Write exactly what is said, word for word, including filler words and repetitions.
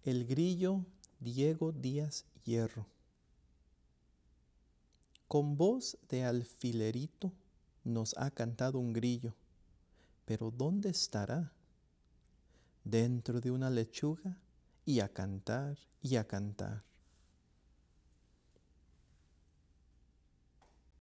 El grillo Diego Díaz Hierro. Con voz de alfilerito nos ha cantado un grillo, pero ¿dónde estará? Dentro de una lechuga y a cantar y a cantar.